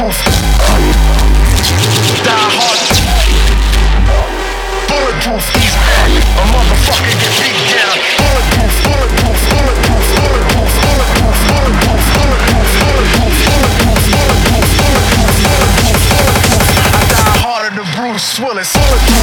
bulletproof. Die hard. Bulletproof. A motherfucker get beat down. Bulletproof, bulletproof, bulletproof, bulletproof, bulletproof, bulletproof, bulletproof, bulletproof, bulletproof, bulletproof, bulletproof, bulletproof, bulletproof. I die harder than Bruce Willis. Bulletproof.